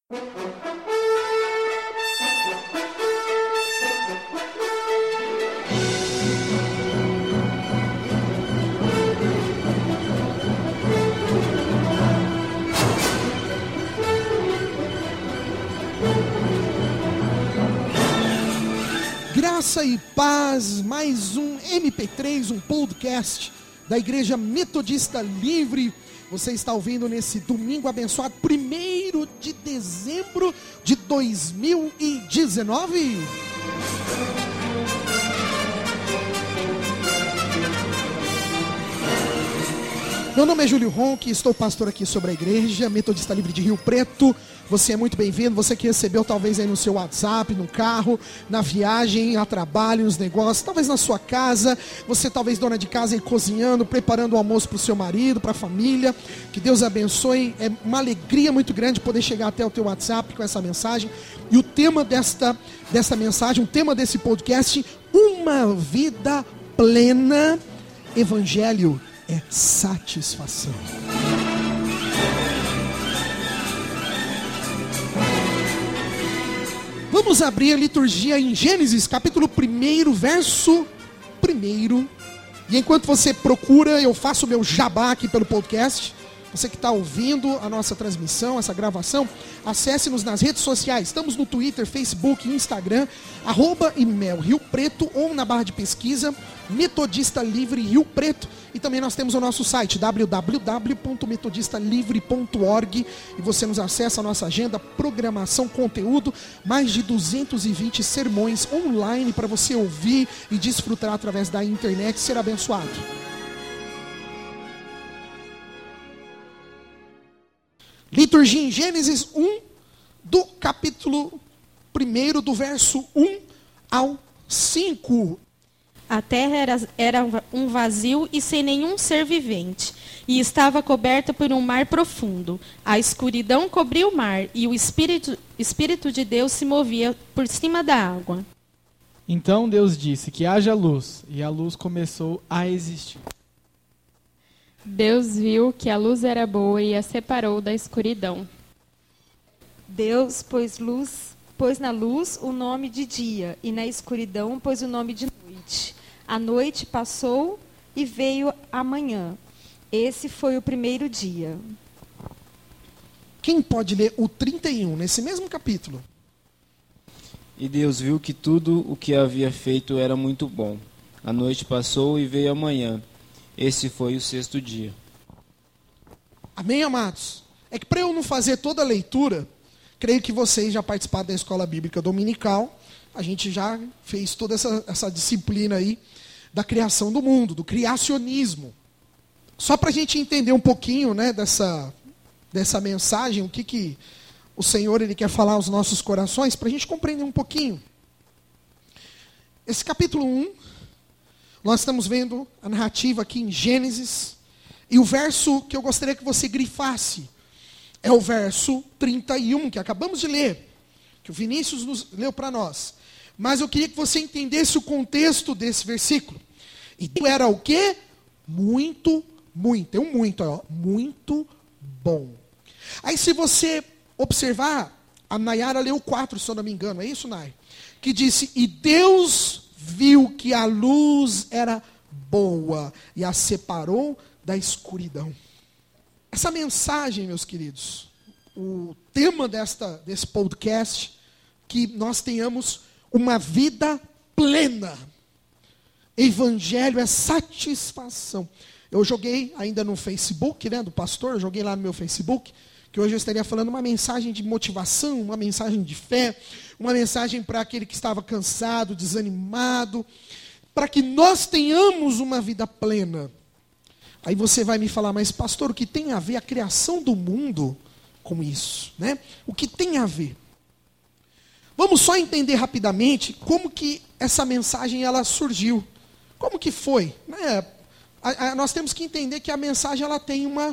Graça e paz, mais um MP3, um podcast da Igreja Metodista Livre. Você está ouvindo nesse domingo abençoado, 1º de dezembro de 2019. Meu nome é Júlio Ronque, estou pastor aqui sobre a Igreja Metodista Livre de Rio Preto. Você é muito bem-vindo, você que recebeu talvez aí no seu WhatsApp, no carro, na viagem, a trabalho, nos negócios, talvez na sua casa, você talvez dona de casa aí cozinhando, preparando o almoço para o seu marido, para a família. Que Deus abençoe, é uma alegria muito grande poder chegar até o teu WhatsApp com essa mensagem. E o tema desta mensagem, o tema desse podcast, uma vida plena, Evangelho é satisfação. Vamos abrir a liturgia em Gênesis, capítulo 1, verso 1. E enquanto você procura, eu faço o meu jabá aqui pelo podcast. Você que está ouvindo a nossa transmissão, essa gravação, acesse-nos nas redes sociais. Estamos no Twitter, Facebook, Instagram, @IMEL Rio Preto, ou na barra de pesquisa, Metodista Livre Rio Preto. E também nós temos o nosso site, www.metodistalivre.org. E você nos acessa a nossa agenda, programação, conteúdo, mais de 220 sermões online para você ouvir e desfrutar através da internet e ser abençoado. Liturgia em Gênesis 1, do capítulo 1, do verso 1 ao 5. A terra era um vazio e sem nenhum ser vivente, e estava coberta por um mar profundo. A escuridão cobria o mar, e o Espírito de Deus se movia por cima da água. Então Deus disse que haja luz, e a luz começou a existir. Deus viu que a luz era boa e a separou da escuridão. Deus pôs na luz o nome de dia, e na escuridão pôs o nome de noite. A noite passou e veio a manhã. Esse foi o primeiro dia. Quem pode ler o 31, nesse mesmo capítulo? E Deus viu que tudo o que havia feito era muito bom. A noite passou e veio a manhã. Esse foi o 6º dia. Amém, amados? É que para eu não fazer toda a leitura, creio que vocês já participaram da escola bíblica dominical. A gente já fez toda essa disciplina aí da criação do mundo, do criacionismo. Só para a gente entender um pouquinho, né, dessa mensagem, o que o Senhor ele quer falar aos nossos corações, para a gente compreender um pouquinho. Esse capítulo 1, nós estamos vendo a narrativa aqui em Gênesis, e o verso que eu gostaria que você grifasse é o verso 31, que acabamos de ler, que o Vinícius nos leu para nós. Mas eu queria que você entendesse o contexto desse versículo. E era o quê? Muito, tem um muito, ó, muito bom. Aí se você observar, a Nayara leu 4, se eu não me engano, é isso, Nay? Que disse, e Deus viu que a luz era boa e a separou da escuridão. Essa mensagem, meus queridos, o tema desse podcast, que nós tenhamos uma vida plena. Evangelho é satisfação. Eu joguei ainda no Facebook, né, do pastor, eu joguei lá no meu Facebook, que hoje eu estaria falando uma mensagem de motivação, uma mensagem de fé, uma mensagem para aquele que estava cansado, desanimado, para que nós tenhamos uma vida plena. Aí você vai me falar, mas pastor, o que tem a ver a criação do mundo com isso, né? O que tem a ver? Vamos só entender rapidamente como que essa mensagem ela surgiu. Como que foi? Né? Nós temos que entender que a mensagem ela tem um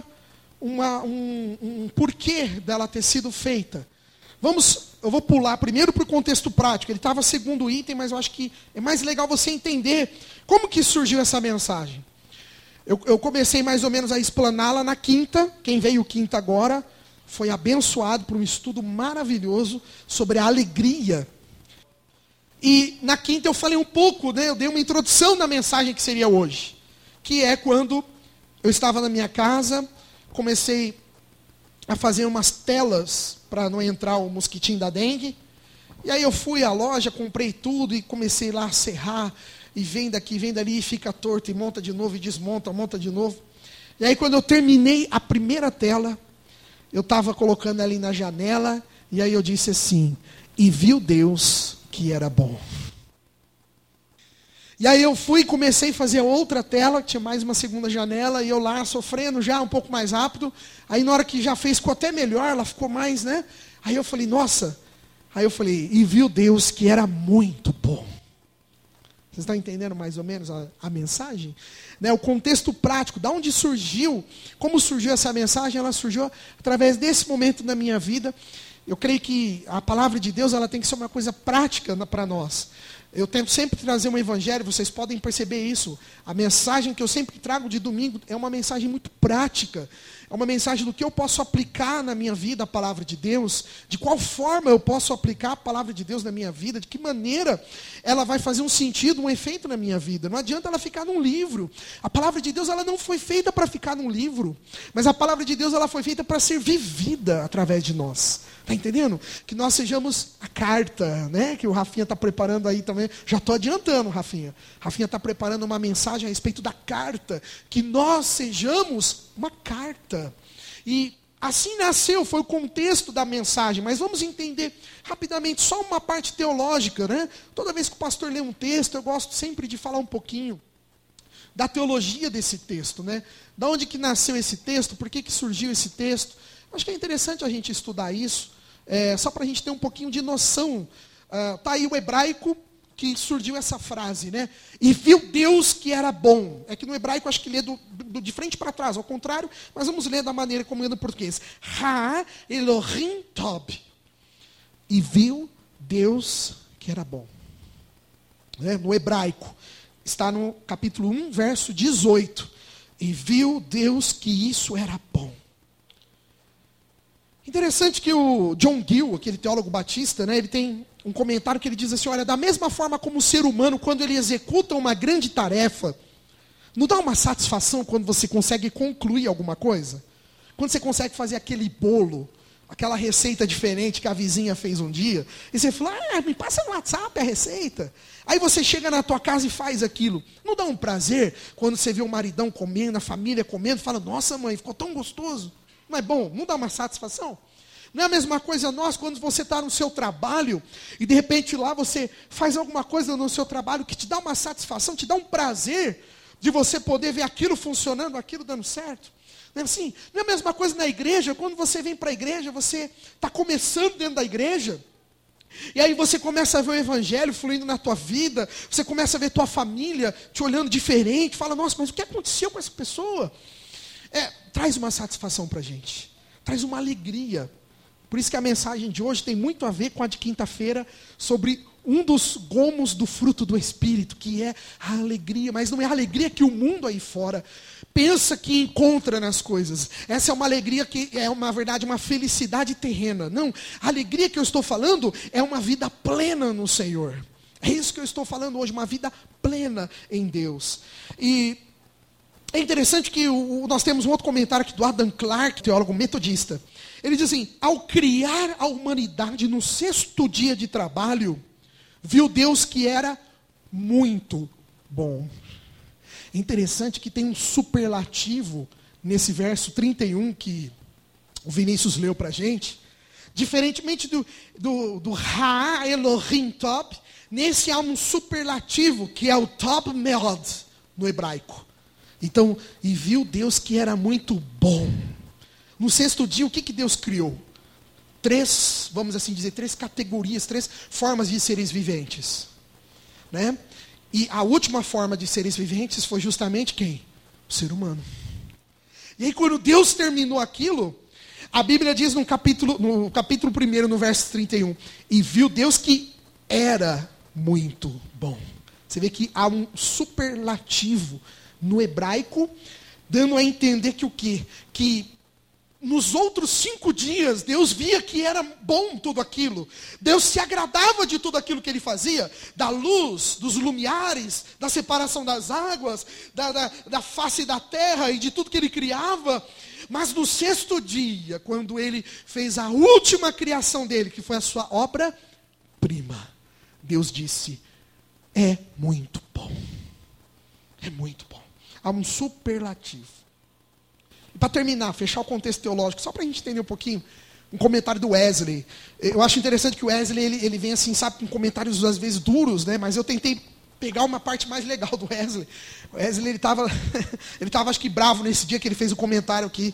porquê dela ter sido feita. Eu vou pular primeiro para o contexto prático. Ele estava segundo item, mas eu acho que é mais legal você entender como que surgiu essa mensagem. Eu comecei mais ou menos a explaná-la na quinta. Quem veio quinta agora, foi abençoado por um estudo maravilhoso sobre a alegria. E na quinta eu falei um pouco, né, eu dei uma introdução na mensagem que seria hoje, que é quando eu estava na minha casa, comecei a fazer umas telas para não entrar o mosquitinho da dengue. E aí eu fui à loja, comprei tudo e comecei lá a serrar, e vem daqui, vem dali, e fica torto, e monta de novo, e desmonta, monta de novo. E aí quando eu terminei a primeira tela, eu estava colocando ali na janela, e aí eu disse assim, e viu Deus que era bom. E aí eu fui e comecei a fazer outra tela, tinha mais uma segunda janela, e eu lá sofrendo já um pouco mais rápido. Aí na hora que já fez, ficou até melhor, ela ficou mais, né? Aí eu falei, nossa. Aí eu falei, e viu Deus que era muito bom. Vocês estão entendendo mais ou menos a mensagem? Né? O contexto prático, da onde surgiu, como surgiu essa mensagem, ela surgiu através desse momento da minha vida. Eu creio que a palavra de Deus ela tem que ser uma coisa prática para nós. Eu tento sempre trazer um evangelho, vocês podem perceber isso. A mensagem que eu sempre trago de domingo é uma mensagem muito prática. É uma mensagem do que eu posso aplicar na minha vida a palavra de Deus, de qual forma eu posso aplicar a palavra de Deus na minha vida, de que maneira ela vai fazer um sentido, um efeito na minha vida. Não adianta ela ficar num livro. A palavra de Deus ela não foi feita para ficar num livro, mas a palavra de Deus ela foi feita para ser vivida através de nós. Está entendendo? Que nós sejamos a carta, né? Que o Rafinha está preparando aí também. Já estou adiantando, Rafinha. Rafinha está preparando uma mensagem a respeito da carta. Que nós sejamos uma carta. E assim nasceu, foi o contexto da mensagem. Mas vamos entender rapidamente só uma parte teológica, né? Toda vez que o pastor lê um texto, eu gosto sempre de falar um pouquinho da teologia desse texto, né? Da onde que nasceu esse texto? Por que surgiu esse texto? Acho que é interessante a gente estudar isso. Só para a gente ter um pouquinho de noção. Está aí o hebraico que surgiu essa frase, né? E viu Deus que era bom. É que no hebraico acho que lê de frente para trás, ao contrário, mas vamos ler da maneira como é no português. Ha Elohim Tob. E viu Deus que era bom. No hebraico. Está no capítulo 1, verso 18. E viu Deus que isso era bom. Interessante que o John Gill, aquele teólogo batista, né, ele tem um comentário que ele diz assim, olha, da mesma forma como o ser humano, quando ele executa uma grande tarefa, não dá uma satisfação quando você consegue concluir alguma coisa? Quando você consegue fazer aquele bolo, aquela receita diferente que a vizinha fez um dia, e você fala, me passa no WhatsApp a receita. Aí você chega na tua casa e faz aquilo. Não dá um prazer quando você vê o maridão comendo, a família comendo, fala, nossa mãe, ficou tão gostoso. Não é bom? Não dá uma satisfação? Não é a mesma coisa nós, quando você está no seu trabalho, e de repente lá você faz alguma coisa no seu trabalho que te dá uma satisfação, te dá um prazer de você poder ver aquilo funcionando, aquilo dando certo. Não é assim? Não é a mesma coisa na igreja, quando você vem para a igreja, você está começando dentro da igreja, e aí você começa a ver o evangelho fluindo na tua vida, você começa a ver tua família te olhando diferente, fala, nossa, mas o que aconteceu com essa pessoa? Traz uma satisfação para a gente, traz uma alegria. Por isso que a mensagem de hoje tem muito a ver com a de quinta-feira, sobre um dos gomos do fruto do Espírito, que é a alegria, mas não é a alegria que o mundo aí fora pensa que encontra nas coisas. Essa é uma alegria que é, na verdade, uma felicidade terrena. Não, a alegria que eu estou falando é uma vida plena no Senhor. É isso que eu estou falando hoje, uma vida plena em Deus. E é interessante que nós temos um outro comentário aqui do Adam Clarke, teólogo metodista. Ele diz assim, ao criar a humanidade no 6º dia de trabalho, viu Deus que era muito bom. É interessante que tem um superlativo nesse verso 31 que o Vinícius leu para a gente. Diferentemente do Ha Elohim Top, nesse há um superlativo que é o Top Meod no hebraico. Então, e viu Deus que era muito bom. No 6º dia, o que Deus criou? 3, vamos assim dizer, 3 categorias, 3 formas de seres viventes. Né? E a última forma de seres viventes foi justamente quem? O ser humano. E aí quando Deus terminou aquilo, a Bíblia diz no capítulo 1, no verso 31, e viu Deus que era muito bom. Você vê que há um superlativo no hebraico, dando a entender que o quê? Que nos outros 5 dias, Deus via que era bom tudo aquilo. Deus se agradava de tudo aquilo que ele fazia. Da luz, dos lumiares, da separação das águas, da face da terra e de tudo que ele criava. Mas no 6º dia, quando ele fez a última criação dele, que foi a sua obra-prima, Deus disse, é muito bom. É muito bom. Há um superlativo. Para terminar, fechar o contexto teológico, só para a gente entender um pouquinho, um comentário do Wesley. Eu acho interessante que o Wesley, ele vem assim, sabe, com comentários às vezes duros, né? Mas eu tentei pegar uma parte mais legal do Wesley. O Wesley, ele estava acho que bravo nesse dia que ele fez o comentário aqui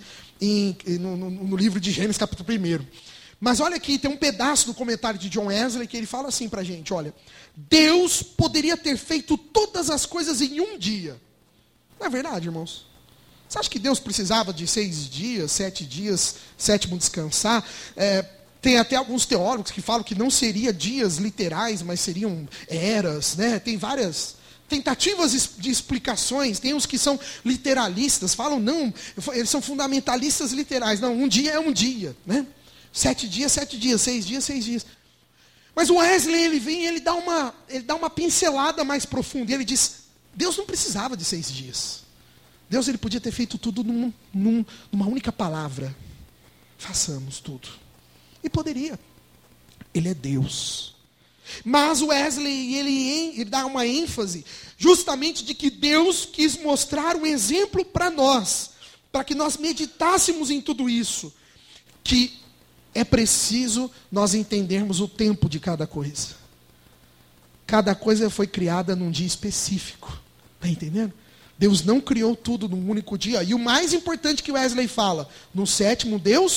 no livro de Gênesis, capítulo 1. Mas olha aqui, tem um pedaço do comentário de John Wesley que ele fala assim para a gente, olha, Deus poderia ter feito todas as coisas em um dia. Não é verdade, irmãos? Você acha que Deus precisava de 6 dias, 7 dias, 7º descansar? Tem até alguns teólogos que falam que não seria dias literais, mas seriam eras, né? Tem várias tentativas de explicações. Tem uns que são literalistas, falam não, eles são fundamentalistas literais. Não, um dia é um dia, né? 7 dias, 7 dias, 6 dias, 6 dias. Mas o Wesley, ele vem e ele dá uma pincelada mais profunda. E ele diz, Deus não precisava de 6 dias. Deus, ele podia ter feito tudo numa única palavra. Façamos tudo. E poderia. Ele é Deus. Mas o Wesley, ele dá uma ênfase justamente de que Deus quis mostrar um exemplo para nós, para que nós meditássemos em tudo isso, que é preciso nós entendermos o tempo de cada coisa. Cada coisa foi criada num dia específico. Está entendendo? Deus não criou tudo num único dia. E o mais importante que Wesley fala, no 7º,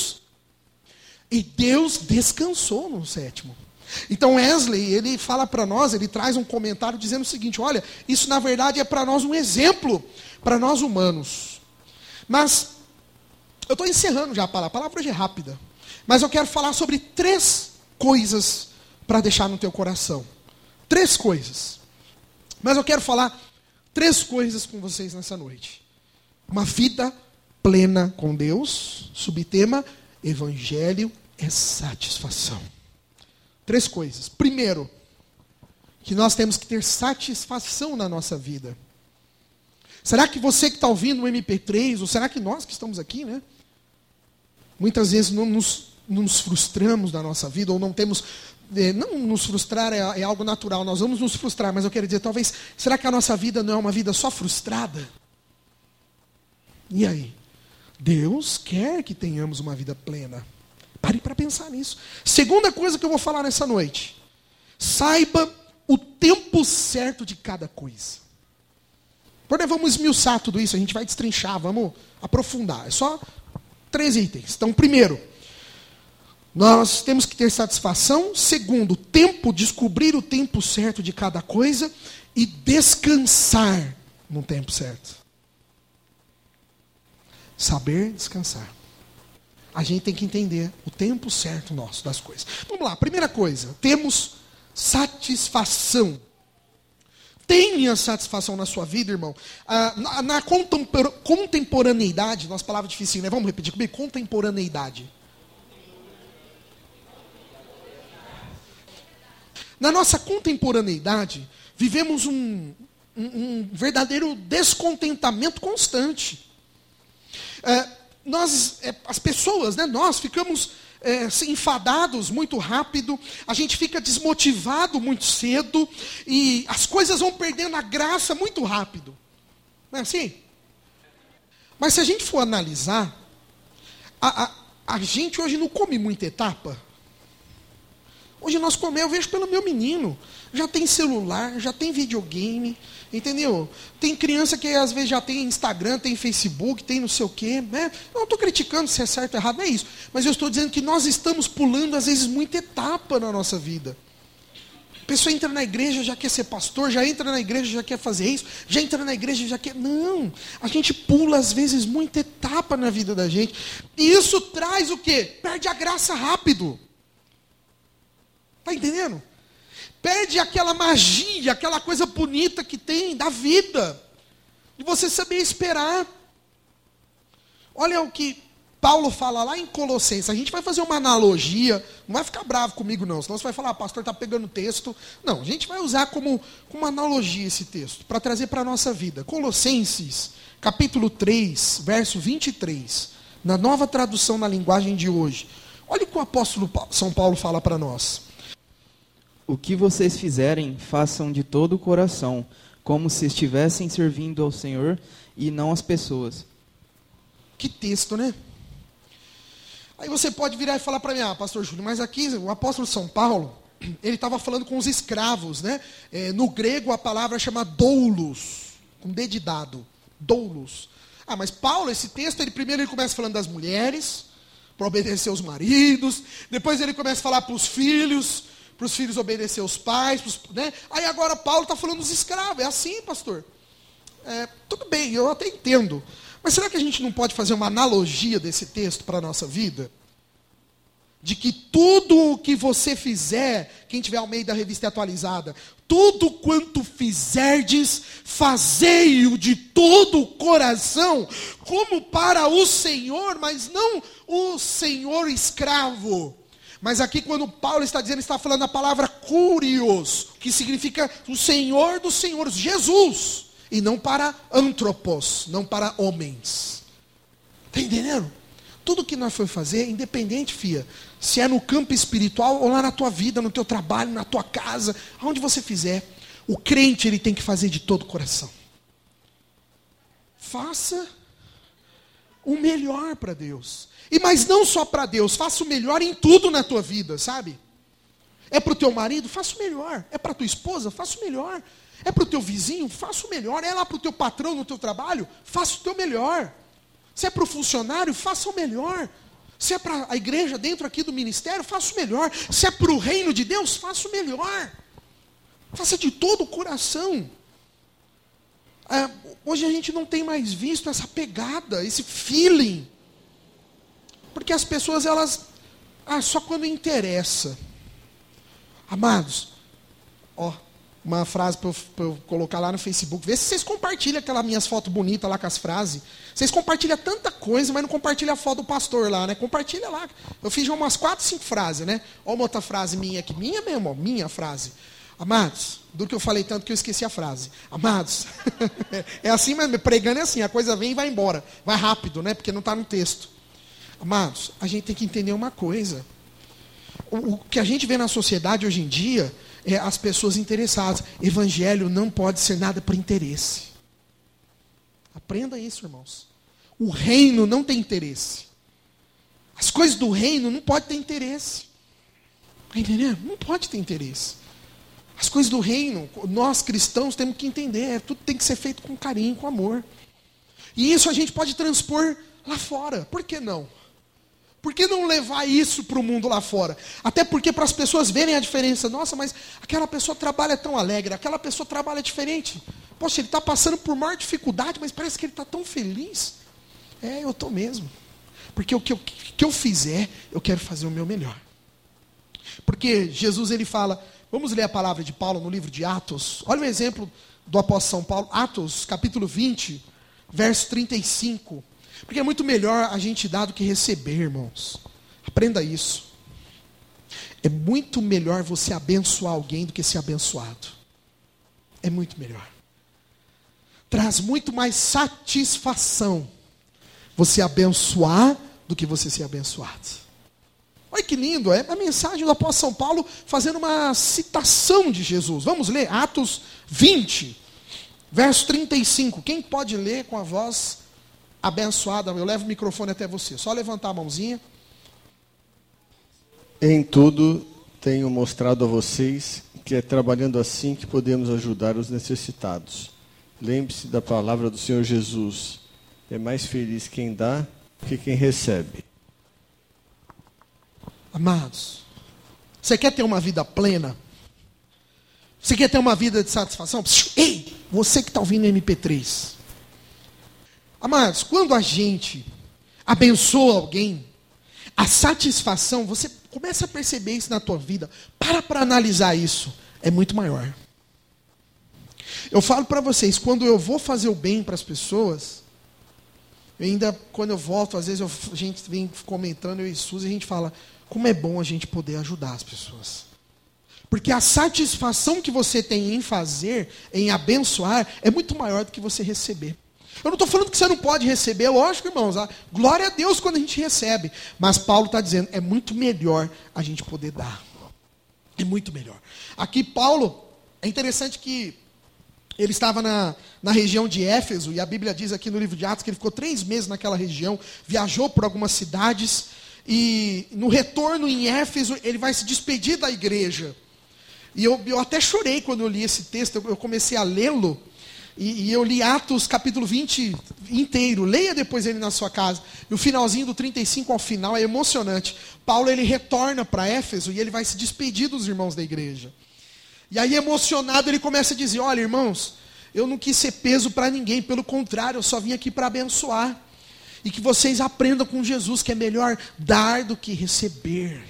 Deus descansou no 7º. Então Wesley, ele fala para nós, ele traz um comentário dizendo o seguinte, olha, isso na verdade é para nós um exemplo, para nós humanos. Mas, eu estou encerrando já a palavra hoje é rápida. Mas eu quero falar sobre 3 coisas para deixar no teu coração. 3 coisas. Mas eu quero falar 3 coisas com vocês nessa noite. Uma vida plena com Deus. Subtema, Evangelho é satisfação. 3 coisas. Primeiro, que nós temos que ter satisfação na nossa vida. Será que você que está ouvindo o MP3, ou será que nós que estamos aqui, né? Muitas vezes não nos frustramos na nossa vida, ou não temos... Não nos frustrar é algo natural, nós vamos nos frustrar, mas eu quero dizer, talvez, será que a nossa vida não é uma vida só frustrada? E aí? Deus quer que tenhamos uma vida plena. Pare para pensar nisso. Segunda coisa que eu vou falar nessa noite. Saiba o tempo certo de cada coisa. Agora vamos esmiuçar tudo isso, a gente vai destrinchar, vamos aprofundar. É só 3 itens. Então, primeiro, nós temos que ter satisfação. Segundo, descobrir o tempo certo de cada coisa. E descansar no tempo certo. Saber descansar. A gente tem que entender o tempo certo nosso das coisas. Vamos lá, primeira coisa. Temos satisfação. Tenha satisfação na sua vida, irmão. Na contemporaneidade, nossa palavra difícil, né? Vamos repetir comigo? Contemporaneidade. Na nossa contemporaneidade, vivemos um verdadeiro descontentamento constante. As pessoas, né, nós ficamos enfadados muito rápido, a gente fica desmotivado muito cedo, e as coisas vão perdendo a graça muito rápido. Não é assim? Mas se a gente for analisar, a gente hoje não come muita etapa. Hoje nós comemos, eu vejo pelo meu menino, já tem celular, já tem videogame, entendeu? Tem criança que às vezes já tem Instagram, tem Facebook, tem não sei o quê, né? Eu não estou criticando se é certo ou errado, não é isso. Mas eu estou dizendo que nós estamos pulando às vezes muita etapa na nossa vida. A pessoa entra na igreja, já quer ser pastor, já entra na igreja, já quer fazer isso, já entra na igreja, já quer... Não, a gente pula às vezes muita etapa na vida da gente. E isso traz o quê? Perde a graça rápido. Está entendendo? Perde aquela magia, aquela coisa bonita que tem da vida. De você saber esperar. Olha o que Paulo fala lá em Colossenses. A gente vai fazer uma analogia, não vai ficar bravo comigo não, senão você vai falar, pastor está pegando texto. Não, a gente vai usar como uma analogia esse texto, para trazer para a nossa vida. Colossenses, capítulo 3, verso 23, na nova tradução na linguagem de hoje. Olha o que o apóstolo São Paulo fala para nós. O que vocês fizerem, façam de todo o coração, como se estivessem servindo ao Senhor e não às pessoas. Que texto, né? Aí você pode virar e falar para mim, pastor Júlio, mas aqui o apóstolo São Paulo, ele estava falando com os escravos, né? No grego a palavra chama doulos, com D de dado, doulos. Mas Paulo, esse texto, primeiro ele começa falando das mulheres, para obedecer os maridos, depois ele começa a falar para os filhos obedecer os pais, né? Aí agora Paulo está falando dos escravos, é assim, pastor? Tudo bem, eu até entendo. Mas será que a gente não pode fazer uma analogia desse texto para a nossa vida? De que tudo o que você fizer, quem tiver ao meio da revista atualizada, tudo quanto fizerdes, fazei-o de todo o coração, como para o Senhor, mas não o Senhor escravo. Mas aqui quando Paulo está dizendo, está falando a palavra Curios, que significa o Senhor dos senhores, Jesus. E não para antropos, não para homens. Está entendendo? Tudo que nós for fazer, independente, filha, se é no campo espiritual ou lá na tua vida, no teu trabalho, na tua casa, aonde você fizer, o crente ele tem que fazer de todo o coração. Faça o melhor para Deus. Mas não só para Deus, faça o melhor em tudo na tua vida, sabe? É para o teu marido, faça o melhor. É para a tua esposa, faça o melhor. É para o teu vizinho, faça o melhor. É lá para o teu patrão no teu trabalho, faça o teu melhor. Se é para o funcionário, faça o melhor. Se é para a igreja dentro aqui do ministério, faça o melhor. Se é para o reino de Deus, faça o melhor. Faça de todo o coração. Hoje a gente não tem mais visto essa pegada, esse feeling. Porque as pessoas, elas... só quando interessa. Amados, uma frase para eu colocar lá no Facebook. Vê se vocês compartilham aquelas minhas fotos bonitas lá com as frases. Vocês compartilham tanta coisa, mas não compartilham a foto do pastor lá, né? Compartilha lá. Eu fiz já umas 4, 5 frases, né? Olha uma outra frase minha aqui. Minha mesmo, minha frase. Amados, do que eu falei tanto que eu esqueci a frase. Amados, é assim mesmo, pregando é assim, a coisa vem e vai embora. Vai rápido, né? Porque não está no texto. Amados, a gente tem que entender uma coisa. O que a gente vê na sociedade hoje em dia é as pessoas interessadas. Evangelho não pode ser nada por interesse. Aprenda isso, irmãos. O reino não tem interesse. As coisas do reino não podem ter interesse. Está entendendo? Não pode ter interesse. As coisas do reino, nós cristãos temos que entender. Tudo tem que ser feito com carinho, com amor. E isso a gente pode transpor lá fora. Por que não? Por que não levar isso para o mundo lá fora? Até porque para as pessoas verem a diferença. Nossa, mas aquela pessoa trabalha tão alegre, aquela pessoa trabalha diferente. Poxa, ele está passando por maior dificuldade, mas parece que ele está tão feliz. Eu estou mesmo. Porque o que eu fizer, eu quero fazer o meu melhor. Porque Jesus, ele fala, vamos ler a palavra de Paulo no livro de Atos. Olha o exemplo do apóstolo São Paulo. Atos, capítulo 20, verso 35. Porque é muito melhor a gente dar do que receber, irmãos. Aprenda isso. É muito melhor você abençoar alguém do que ser abençoado. É muito melhor. Traz muito mais satisfação você abençoar do que você ser abençoado. Olha que lindo, é a mensagem do apóstolo São Paulo fazendo uma citação de Jesus. Vamos ler Atos 20, verso 35. Quem pode ler com a voz abençoada? Eu levo o microfone até você. Só levantar a mãozinha. Em tudo tenho mostrado a vocês que é trabalhando assim que podemos ajudar os necessitados. Lembre-se da palavra do Senhor Jesus. É mais feliz quem dá que quem recebe. Amados, você quer ter uma vida plena? Você quer ter uma vida de satisfação? Ei, você que está ouvindo MP3. Amados, quando a gente abençoa alguém, a satisfação, você começa a perceber isso na tua vida. Para analisar isso. É muito maior. Eu falo para vocês, quando eu vou fazer o bem para as pessoas, Ainda, quando eu volto, às vezes a gente vem comentando, eu e Suzy, a gente fala, como é bom a gente poder ajudar as pessoas. Porque a satisfação que você tem em fazer, em abençoar, é muito maior do que você receber. Eu não estou falando que você não pode receber, lógico, irmãos. Glória a Deus quando a gente recebe. Mas Paulo está dizendo, é muito melhor a gente poder dar. É muito melhor. Aqui Paulo, é interessante que ele estava na região de Éfeso, e a Bíblia diz aqui no livro de Atos que ele ficou 3 meses naquela região, viajou por algumas cidades, e no retorno em Éfeso, ele vai se despedir da igreja. E eu até chorei quando eu li esse texto, eu comecei a lê-lo, e eu li Atos capítulo 20 inteiro, leia depois ele na sua casa, e o finalzinho do 35 ao final é emocionante. Paulo ele retorna para Éfeso, e ele vai se despedir dos irmãos da igreja. E aí emocionado ele começa a dizer, olha irmãos, eu não quis ser peso para ninguém, pelo contrário, eu só vim aqui para abençoar. E que vocês aprendam com Jesus que é melhor dar do que receber.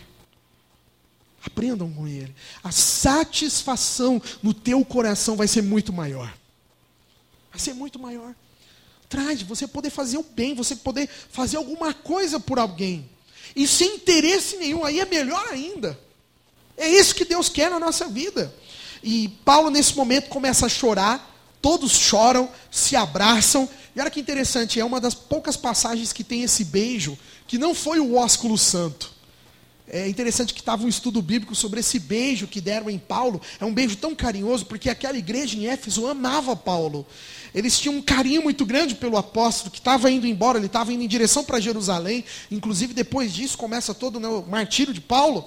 Aprendam com ele. A satisfação no teu coração vai ser muito maior. Vai ser muito maior. Traz, você poder fazer o bem, você poder fazer alguma coisa por alguém. E sem interesse nenhum, aí é melhor ainda. É isso que Deus quer na nossa vida. E Paulo nesse momento começa a chorar, todos choram, se abraçam. E olha que interessante, é uma das poucas passagens que tem esse beijo, que não foi o ósculo santo. É interessante que estava um estudo bíblico sobre esse beijo que deram em Paulo. É um beijo tão carinhoso, porque aquela igreja em Éfeso amava Paulo. Eles tinham um carinho muito grande pelo apóstolo, que estava indo embora, ele estava indo em direção para Jerusalém. Inclusive depois disso começa todo o martírio de Paulo.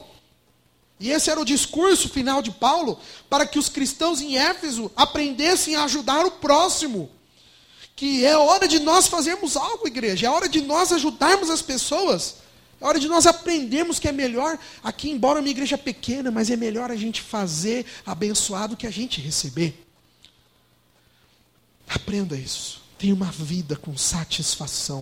E esse era o discurso final de Paulo, para que os cristãos em Éfeso aprendessem a ajudar o próximo. Que é hora de nós fazermos algo, igreja, é hora de nós ajudarmos as pessoas, é hora de nós aprendermos que é melhor, aqui embora uma igreja pequena, mas é melhor a gente fazer, abençoar do que a gente receber. Aprenda isso, tenha uma vida com satisfação.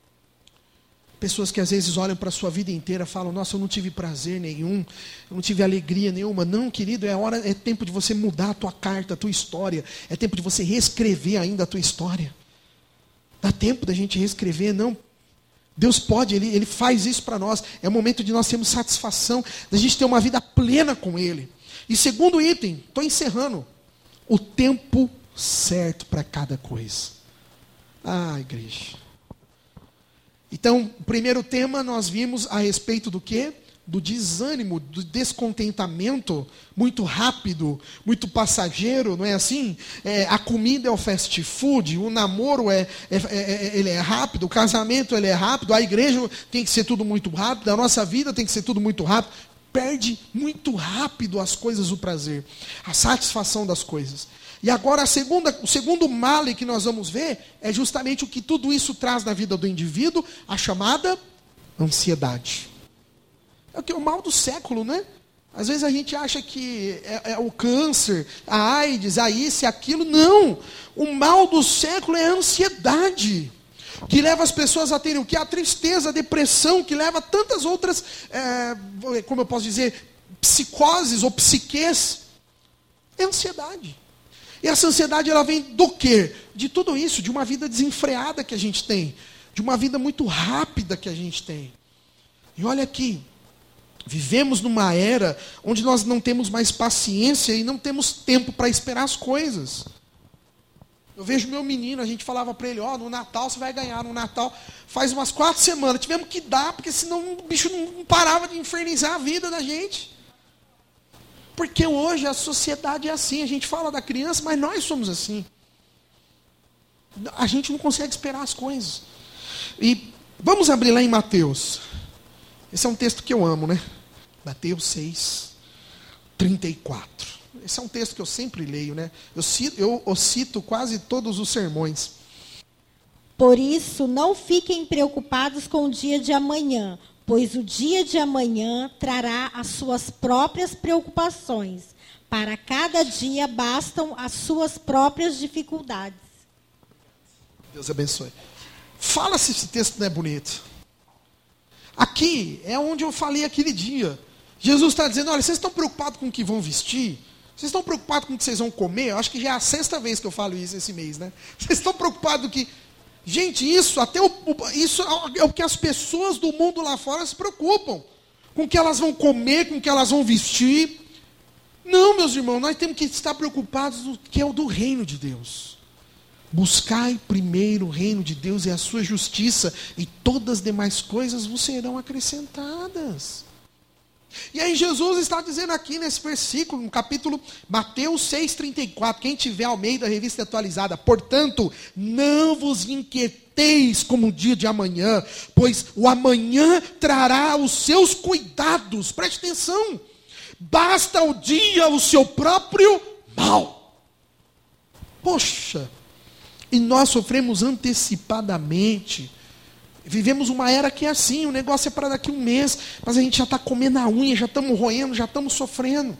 Pessoas que às vezes olham para a sua vida inteira e falam, nossa, eu não tive prazer nenhum, eu não tive alegria nenhuma. Não, querido, é tempo de você mudar a tua carta, a tua história. É tempo de você reescrever ainda a tua história. Dá tempo da gente reescrever, não. Deus pode, Ele faz isso para nós. É o momento de nós termos satisfação, da gente ter uma vida plena com Ele. E segundo item, estou encerrando, o tempo certo para cada coisa. Ah, igreja. Então, o primeiro tema nós vimos a respeito do quê? Do desânimo, do descontentamento, muito rápido, muito passageiro, não é assim? A comida é o fast food, o namoro ele é rápido, o casamento ele é rápido, a igreja tem que ser tudo muito rápido, a nossa vida tem que ser tudo muito rápido. Perde muito rápido as coisas, o prazer, a satisfação das coisas. E agora o segundo male que nós vamos ver é justamente o que tudo isso traz na vida do indivíduo, a chamada ansiedade. É o mal do século, né? Às vezes a gente acha que é o câncer, a AIDS, a isso e aquilo. Não! O mal do século é a ansiedade, que leva as pessoas a terem o que? A tristeza, a depressão, que leva a tantas outras, como eu posso dizer, psicoses ou psiquês. É ansiedade. E essa ansiedade ela vem do quê? De tudo isso, de uma vida desenfreada que a gente tem, de uma vida muito rápida que a gente tem. E olha aqui, vivemos numa era onde nós não temos mais paciência e não temos tempo para esperar as coisas. Eu vejo meu menino, a gente falava para ele, no Natal você vai ganhar, no Natal. Faz umas 4 semanas, tivemos que dar, porque senão o bicho não parava de infernizar a vida da gente. Porque hoje a sociedade é assim, a gente fala da criança, mas nós somos assim. A gente não consegue esperar as coisas. E vamos abrir lá em Mateus. Esse é um texto que eu amo, né? Mateus 6, 34. Esse é um texto que eu sempre leio, né? Eu cito quase todos os sermões. Por isso, não fiquem preocupados com o dia de amanhã, pois o dia de amanhã trará as suas próprias preocupações. Para cada dia bastam as suas próprias dificuldades. Deus abençoe. Fala se esse texto não é bonito. Aqui é onde eu falei aquele dia. Jesus está dizendo, olha, vocês estão preocupados com o que vão vestir? Vocês estão preocupados com o que vocês vão comer? Eu acho que já é a 6ª vez que eu falo isso esse mês, né? Vocês estão preocupados com o que... Gente, isso é o que as pessoas do mundo lá fora se preocupam. Com o que elas vão comer, com o que elas vão vestir. Não, meus irmãos, nós temos que estar preocupados com o que é o do reino de Deus. Buscai primeiro o reino de Deus e a sua justiça, e todas as demais coisas vos serão acrescentadas. E aí Jesus está dizendo aqui nesse versículo, no capítulo Mateus 6,34, quem tiver Almeida, revista atualizada: portanto, não vos inquieteis como o dia de amanhã, pois o amanhã trará os seus cuidados. Preste atenção, basta o dia o seu próprio mal. Poxa, e nós sofremos antecipadamente. Vivemos uma era que é assim, o negócio é para daqui a um mês, mas a gente já está comendo a unha, já estamos roendo, já estamos sofrendo.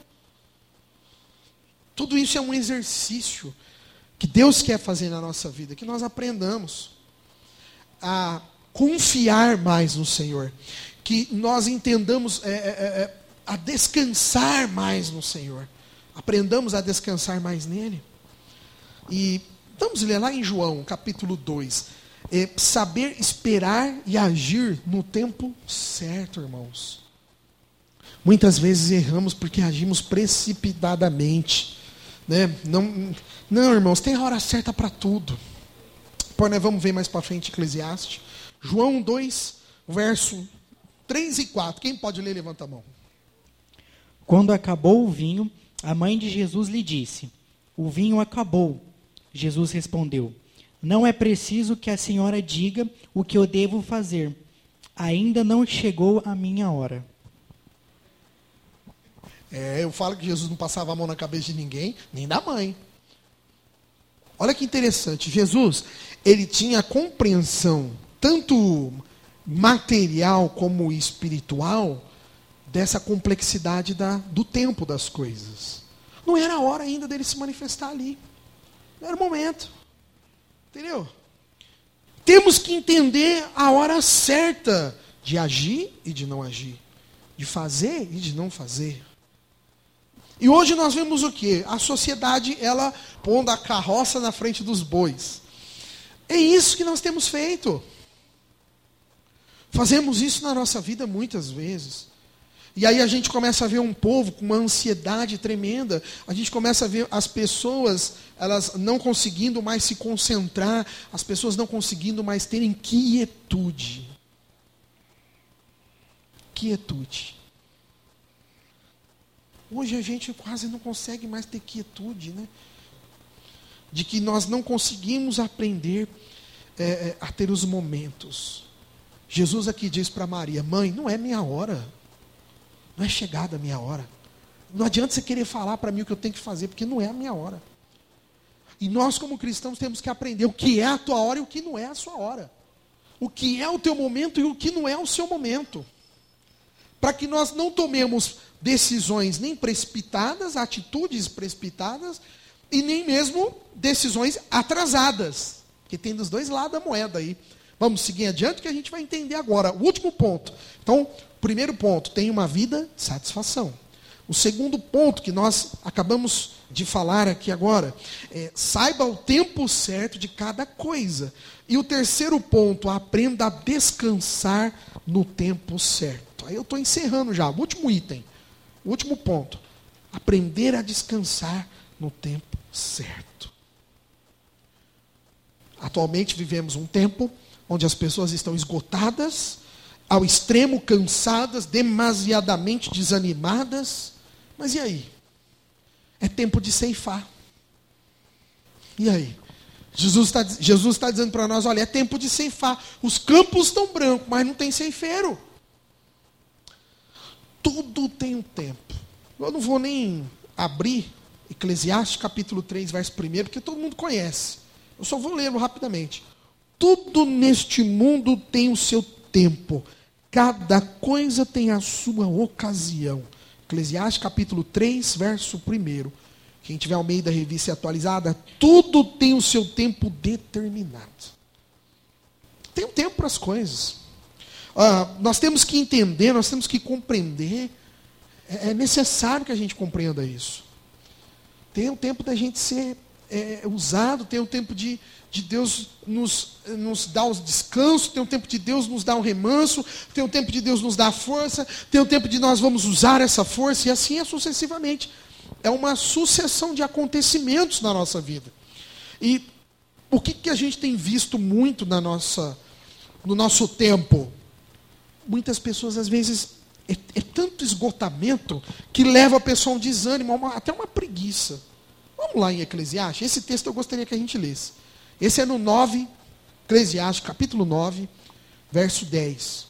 Tudo isso é um exercício que Deus quer fazer na nossa vida, que nós aprendamos a confiar mais no Senhor, que nós entendamos a descansar mais no Senhor, aprendamos a descansar mais nele. E vamos ler lá em João, capítulo 2. Saber esperar e agir no tempo certo, irmãos. Muitas vezes erramos porque agimos precipitadamente, né? Não, irmãos, tem a hora certa para tudo. Pô, né, vamos ver mais para frente Eclesiastes. João 2, verso 3 e 4. Quem pode ler, levanta a mão. Quando acabou o vinho, a mãe de Jesus lhe disse: o vinho acabou. Jesus respondeu: não é preciso que a senhora diga o que eu devo fazer. Ainda não chegou a minha hora. Eu falo que Jesus não passava a mão na cabeça de ninguém, nem da mãe. Olha que interessante. Jesus, ele tinha compreensão, tanto material como espiritual, dessa complexidade do tempo das coisas. Não era a hora ainda dele se manifestar ali. Não era o momento. Entendeu? Temos que entender a hora certa de agir e de não agir, de fazer e de não fazer. E hoje nós vemos o quê? A sociedade, ela pondo a carroça na frente dos bois. É isso que nós temos feito. Fazemos isso na nossa vida muitas vezes. E aí a gente começa a ver um povo com uma ansiedade tremenda. A gente começa a ver as pessoas, elas não conseguindo mais se concentrar, as pessoas não conseguindo mais terem quietude. Quietude. Hoje a gente quase não consegue mais ter quietude, né? De que nós não conseguimos aprender a ter os momentos. Jesus aqui diz para Maria: mãe, não é minha hora. Não é chegada a minha hora. Não adianta você querer falar para mim o que eu tenho que fazer, porque não é a minha hora. E nós, como cristãos, temos que aprender o que é a tua hora e o que não é a sua hora. O que é o teu momento e o que não é o seu momento. Para que nós não tomemos decisões nem precipitadas, atitudes precipitadas, e nem mesmo decisões atrasadas. Porque tem dos dois lados da moeda aí. Vamos seguir adiante que a gente vai entender agora. O último ponto. Então, primeiro ponto, tem uma vida de satisfação. O segundo ponto que nós acabamos de falar aqui agora, saiba o tempo certo de cada coisa. E o terceiro ponto, aprenda a descansar no tempo certo. Aí eu estou encerrando já, o último item, o último ponto. Aprender a descansar no tempo certo. Atualmente vivemos um tempo onde as pessoas estão esgotadas, ao extremo cansadas, demasiadamente desanimadas. Mas e aí? É tempo de ceifar. E aí? Jesus está dizendo para nós, olha, é tempo de ceifar. Os campos estão brancos, mas não tem ceifeiro. Tudo tem um tempo. Eu não vou nem abrir Eclesiastes capítulo 3, verso 1, porque todo mundo conhece. Eu só vou lê-lo rapidamente. Tudo neste mundo tem o seu tempo. Cada coisa tem a sua ocasião. Eclesiastes capítulo 3, verso 1. Quem tiver Almeida revista atualizada, tudo tem o seu tempo determinado. Tem um tempo para as coisas. Nós temos que entender, nós temos que compreender. É necessário que a gente compreenda isso. Tem um tempo da gente ser usado, tem um tempo de Deus nos dar os descansos, tem um tempo de Deus nos dar um remanso, tem um tempo de Deus nos dar força, tem um tempo de nós vamos usar essa força, e assim sucessivamente. É uma sucessão de acontecimentos na nossa vida. E o que a gente tem visto muito no nosso tempo? Muitas pessoas, às vezes, é tanto esgotamento que leva a pessoa a um desânimo, até uma preguiça. Vamos lá em Eclesiastes. Esse texto eu gostaria que a gente lesse. Esse é no 9, Eclesiastes, capítulo 9, verso 10.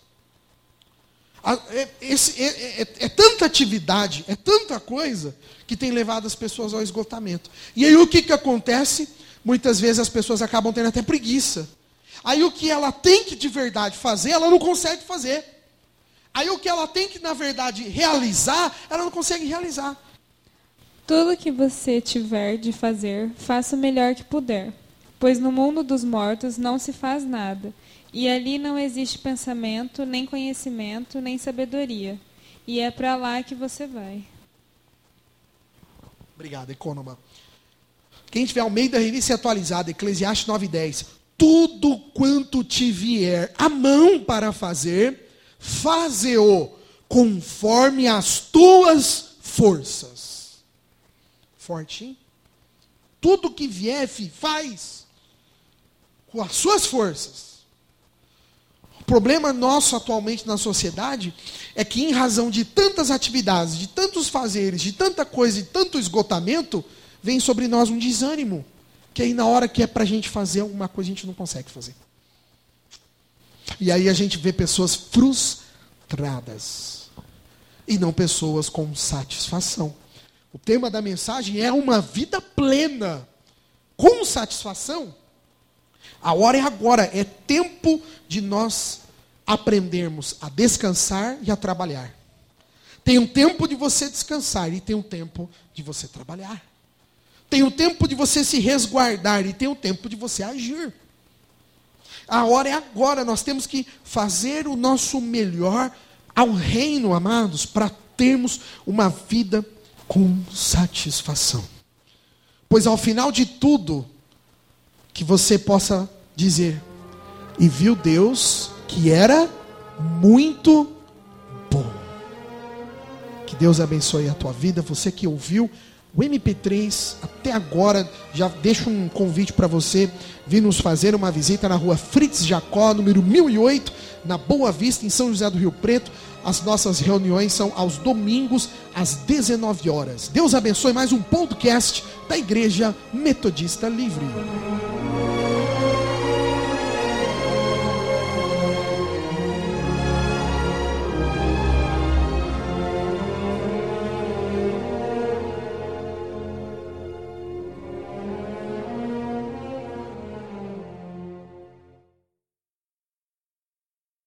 É tanta atividade, é tanta coisa, que tem levado as pessoas ao esgotamento. E aí o que acontece? Muitas vezes as pessoas acabam tendo até preguiça. Aí o que ela tem que de verdade fazer, ela não consegue fazer. Aí o que ela tem que, na verdade, realizar, ela não consegue realizar. Tudo que você tiver de fazer, faça o melhor que puder. Pois no mundo dos mortos não se faz nada. E ali não existe pensamento, nem conhecimento, nem sabedoria. E é para lá que você vai. Obrigado, Economa. Quem tiver Almeida Revista atualizada, Eclesiastes 9:10. Tudo quanto te vier a mão para fazer, faze-o conforme as tuas forças. Forte, hein? Tudo que vier, faz com as suas forças. O problema nosso atualmente na sociedade é que, em razão de tantas atividades, de tantos fazeres, de tanta coisa e tanto esgotamento, vem sobre nós um desânimo. Que aí na hora que é para a gente fazer alguma coisa, a gente não consegue fazer. E aí a gente vê pessoas frustradas. E não pessoas com satisfação. O tema da mensagem é uma vida plena. Com satisfação. A hora é agora. É tempo de nós aprendermos a descansar e a trabalhar. Tem um tempo de você descansar e tem um tempo de você trabalhar. Tem o tempo de você se resguardar e tem o tempo de você agir. A hora é agora, nós temos que fazer o nosso melhor ao reino, amados, para termos uma vida com satisfação. Pois ao final de tudo, que você possa dizer, e viu Deus que era muito bom. Que Deus abençoe a tua vida, você que ouviu o MP3 até agora, já deixo um convite para você vir nos fazer uma visita na rua Fritz Jacó, número 1008, na Boa Vista, em São José do Rio Preto. As nossas reuniões são aos domingos, às 19 horas. Deus abençoe mais um podcast da Igreja Metodista Livre.